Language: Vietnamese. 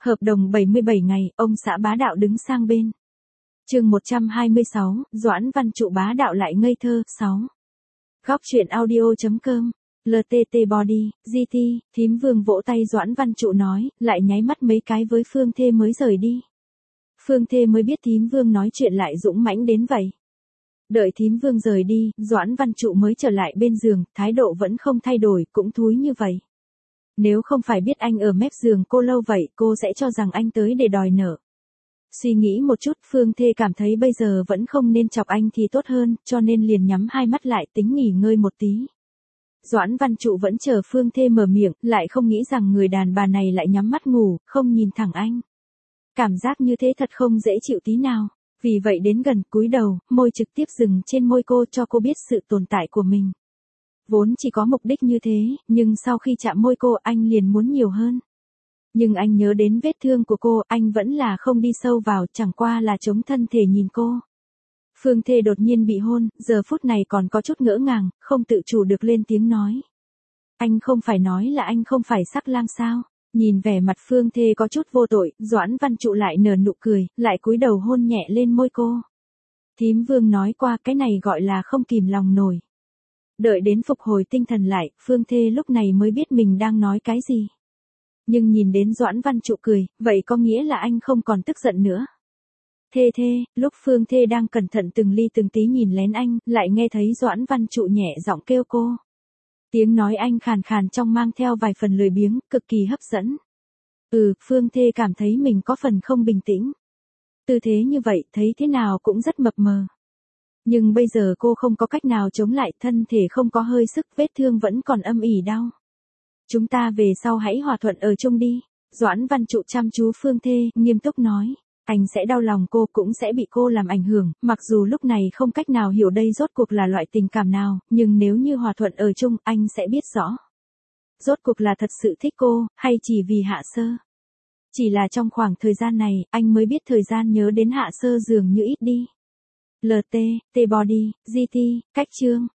Hợp đồng 77 ngày, ông xã bá đạo đứng sang bên. Chương 126, Doãn Văn Trụ bá đạo lại ngây thơ, 6. Góc truyện audio.com, LTT Body, GT, thím Vương vỗ tay Doãn Văn Trụ nói, lại nháy mắt mấy cái với Phương Thê mới rời đi. Phương Thê mới biết thím Vương nói chuyện lại dũng mãnh đến vậy. Đợi thím Vương rời đi, Doãn Văn Trụ mới trở lại bên giường, thái độ vẫn không thay đổi, cũng thúi như vậy. Nếu không phải biết anh ở mép giường cô lâu vậy, cô sẽ cho rằng anh tới để đòi nợ. Suy nghĩ một chút, Phương Thê cảm thấy bây giờ vẫn không nên chọc anh thì tốt hơn, cho nên liền nhắm hai mắt lại tính nghỉ ngơi một tí. Doãn Văn Trụ vẫn chờ Phương Thê mở miệng, lại không nghĩ rằng người đàn bà này lại nhắm mắt ngủ, không nhìn thẳng anh. Cảm giác như thế thật không dễ chịu tí nào. Vì vậy đến gần cúi đầu, môi trực tiếp dừng trên môi cô cho cô biết sự tồn tại của mình. Vốn chỉ có mục đích như thế, nhưng sau khi chạm môi cô anh liền muốn nhiều hơn. Nhưng anh nhớ đến vết thương của cô, anh vẫn là không đi sâu vào, chẳng qua là chống thân thể nhìn cô. Phương Thê đột nhiên bị hôn, giờ phút này còn có chút ngỡ ngàng, không tự chủ được lên tiếng nói. Anh không phải nói là anh không phải sắc lang sao? Nhìn vẻ mặt Phương Thê có chút vô tội, Doãn Văn Trụ lại nở nụ cười, lại cúi đầu hôn nhẹ lên môi cô. Thím Vương nói qua cái này gọi là không kìm lòng nổi. Đợi đến phục hồi tinh thần lại, Phương Thê lúc này mới biết mình đang nói cái gì. Nhưng nhìn đến Doãn Văn Trụ cười, vậy có nghĩa là anh không còn tức giận nữa. Thê, lúc Phương Thê đang cẩn thận từng ly từng tí nhìn lén anh, lại nghe thấy Doãn Văn Trụ nhẹ giọng kêu cô. Tiếng nói anh khàn khàn trong mang theo vài phần lười biếng, cực kỳ hấp dẫn. Phương Thê cảm thấy mình có phần không bình tĩnh. Tư thế như vậy, thấy thế nào cũng rất mập mờ. Nhưng bây giờ cô không có cách nào chống lại, thân thể không có hơi sức, vết thương vẫn còn âm ỉ đau. Chúng ta về sau hãy hòa thuận ở chung đi. Doãn Văn Trụ chăm chú Phương Thê, nghiêm túc nói. Anh sẽ đau lòng cô, cũng sẽ bị cô làm ảnh hưởng, mặc dù lúc này không cách nào hiểu đây rốt cuộc là loại tình cảm nào, nhưng nếu như hòa thuận ở chung, anh sẽ biết rõ. Rốt cuộc là thật sự thích cô, hay chỉ vì Hạ Sơ. Chỉ là trong khoảng thời gian này, anh mới biết thời gian nhớ đến Hạ Sơ dường như ít đi. LT, T-Body, GT, cách chương.